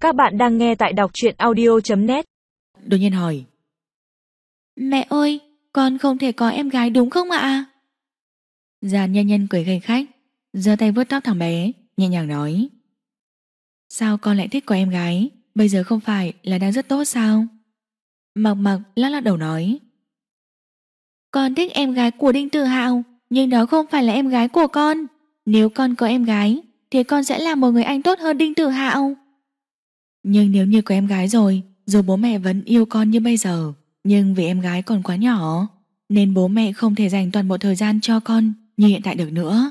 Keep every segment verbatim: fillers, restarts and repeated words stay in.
Các bạn đang nghe tại đọc truyện audio chấm net. Đột nhiên hỏi: Mẹ ơi, con không thể có em gái đúng không ạ? Giàn Nhân Nhân cười khanh khách, giơ tay vuốt tóc thằng bé, nhẹ nhàng nói: Sao con lại thích có em gái? Bây giờ không phải là đang rất tốt sao? Mặc Mặc lắc lắc đầu nói: Con thích em gái của Đinh Tử Hạo, nhưng đó không phải là em gái của con. Nếu con có em gái thì con sẽ là một người anh tốt hơn Đinh Tử Hạo. Nhưng nếu như có em gái rồi, dù bố mẹ vẫn yêu con như bây giờ, nhưng vì em gái còn quá nhỏ, nên bố mẹ không thể dành toàn bộ thời gian cho con như hiện tại được nữa.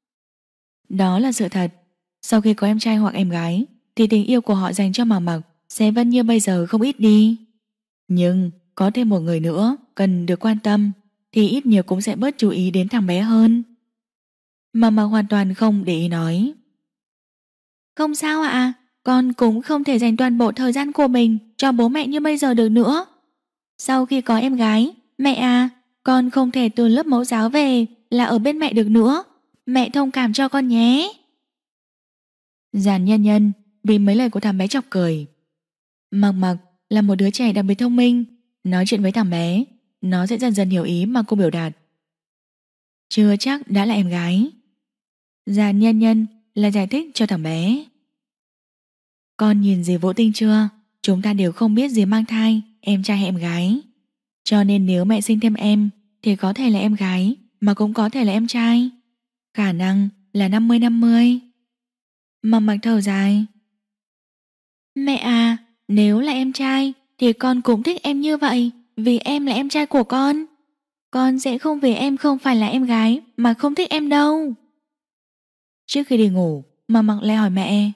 Đó là sự thật. Sau khi có em trai hoặc em gái thì tình yêu của họ dành cho Mặc Mặc sẽ vẫn như bây giờ không ít đi. Nhưng có thêm một người nữa cần được quan tâm thì ít nhiều cũng sẽ bớt chú ý đến thằng bé hơn. Mặc Mặc hoàn toàn không để ý nói: Không sao ạ, con cũng không thể dành toàn bộ thời gian của mình cho bố mẹ như bây giờ được nữa. Sau khi có em gái, mẹ à, con không thể từ lớp mẫu giáo về là ở bên mẹ được nữa. Mẹ thông cảm cho con nhé. Giàn Nhân Nhân vì mấy lời của thằng bé chọc cười. Mặc Mặc là một đứa trẻ đặc biệt thông minh, nói chuyện với thằng bé, nó sẽ dần dần hiểu ý mà cô biểu đạt. Chưa chắc đã là em gái. Giàn Nhân Nhân là giải thích cho thằng bé. Con nhìn dì Vũ Tinh chưa? Chúng ta đều không biết dì mang thai em trai hay em gái. Cho nên nếu mẹ sinh thêm em thì có thể là em gái mà cũng có thể là em trai. Khả năng là năm mươi năm mươi. Mặc Mặc thở dài. Mẹ à, nếu là em trai thì con cũng thích em như vậy, vì em là em trai của con. Con sẽ không vì em không phải là em gái mà không thích em đâu. Trước khi đi ngủ, Mặc Mặc lại hỏi mẹ: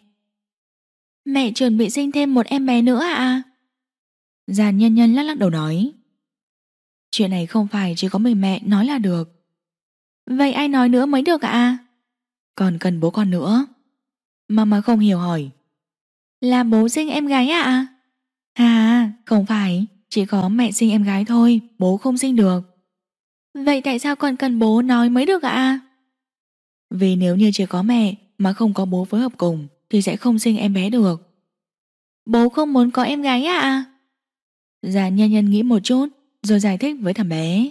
Mẹ chuẩn bị sinh thêm một em bé nữa à? Giàn Nhân Nhân lắc lắc đầu nói: Chuyện này không phải chỉ có mình mẹ nói là được. Vậy ai nói nữa mới được ạ? Còn cần bố con nữa. Mama không hiểu hỏi: Là bố sinh em gái ạ? À, không phải, chỉ có mẹ sinh em gái thôi, bố không sinh được. Vậy tại sao còn cần bố nói mới được ạ? Vì nếu như chỉ có mẹ mà không có bố phối hợp cùng thì sẽ không sinh em bé được. Bố không muốn có em gái ạ? Giàn Nhân Nhân nghĩ một chút rồi giải thích với thằng bé: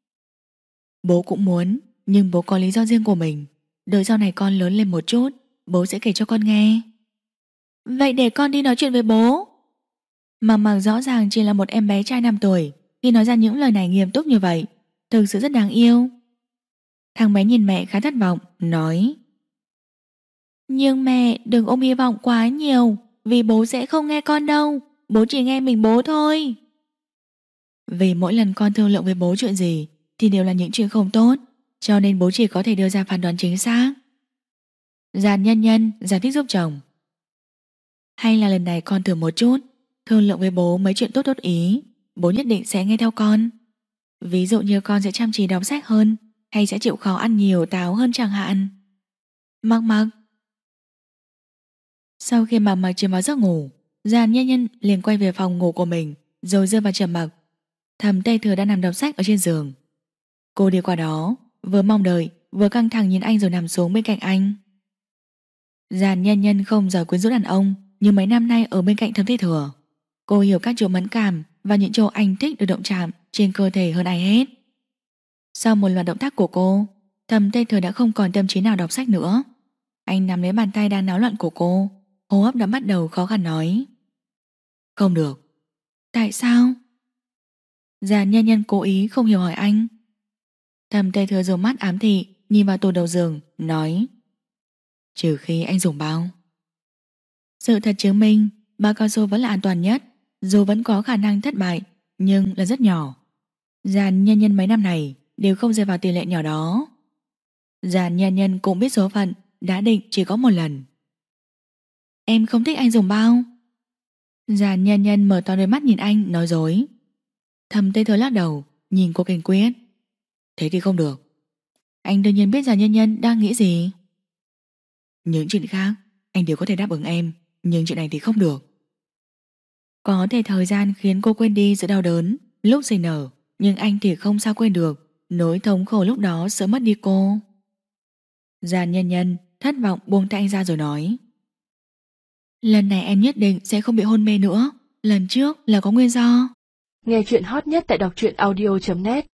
Bố cũng muốn, nhưng bố có lý do riêng của mình. Đợi sau này con lớn lên một chút, bố sẽ kể cho con nghe. Vậy để con đi nói chuyện với bố. Mặc Mặc rõ ràng chỉ là một em bé trai năm tuổi, khi nói ra những lời này nghiêm túc như vậy, thực sự rất đáng yêu. Thằng bé nhìn mẹ khá thất vọng, nói: Nhưng mẹ đừng ôm hy vọng quá nhiều, vì bố sẽ không nghe con đâu. Bố chỉ nghe mình bố thôi. Vì mỗi lần con thương lượng với bố chuyện gì thì đều là những chuyện không tốt, cho nên bố chỉ có thể đưa ra phán đoán chính xác. Giàn Nhân Nhân giải thích giúp chồng: Hay là lần này con thử một chút, thương lượng với bố mấy chuyện tốt tốt ý, bố nhất định sẽ nghe theo con. Ví dụ như con sẽ chăm chỉ đọc sách hơn, hay sẽ chịu khó ăn nhiều táo hơn chẳng hạn. Mặc Mặc. Sau khi Mặc Mặc chìm vào giấc ngủ, Giàn Nhân Nhân liền quay về phòng ngủ của mình, rồi rơi vào trầm mặc. Thầm Tây Thừa đang nằm đọc sách ở trên giường. Cô đi qua đó, vừa mong đợi vừa căng thẳng nhìn anh rồi nằm xuống bên cạnh anh. Giàn Nhân Nhân không giỏi quyến rũ đàn ông, nhưng mấy năm nay ở bên cạnh Thầm Tây Thừa, cô hiểu các chỗ mẫn cảm và những chỗ anh thích được động chạm trên cơ thể hơn ai hết. Sau một loạt động tác của cô, Thầm Tây Thừa đã không còn tâm trí nào đọc sách nữa. Anh nắm lấy bàn tay đang náo loạn của cô, hô hấp đã bắt đầu khó khăn nói: Không được. Tại sao? Giàn Nhân Nhân cố ý không hiểu hỏi anh. Thầm Tây Thừa dùng mắt ám thị nhìn vào tủ đầu giường, nói: Trừ khi anh dùng bao. Sự thật chứng minh bao cao su vẫn là an toàn nhất, dù vẫn có khả năng thất bại, nhưng là rất nhỏ. Giàn Nhân Nhân mấy năm này đều không rơi vào tỷ lệ nhỏ đó. Giàn Nhân Nhân cũng biết số phận đã định chỉ có một lần. Em không thích anh dùng bao. Giàn Nhân Nhân mở to đôi mắt nhìn anh, nói dối. Thầm Tây Thừa lắc đầu, nhìn cô kiên quyết. Thế thì không được. Anh đương nhiên biết Giàn Nhân Nhân đang nghĩ gì. Những chuyện khác anh đều có thể đáp ứng em, nhưng chuyện này thì không được. Có thể thời gian khiến cô quên đi sự đau đớn lúc sinh nở, nhưng anh thì không sao quên được nỗi thống khổ lúc đó sợ mất đi cô. Giàn Nhân Nhân thất vọng buông tay anh ra rồi nói: Lần này em nhất định sẽ không bị hôn mê nữa. Lần trước là có nguyên do. Nghe chuyện hot nhất tại đọc truyện audio chấm net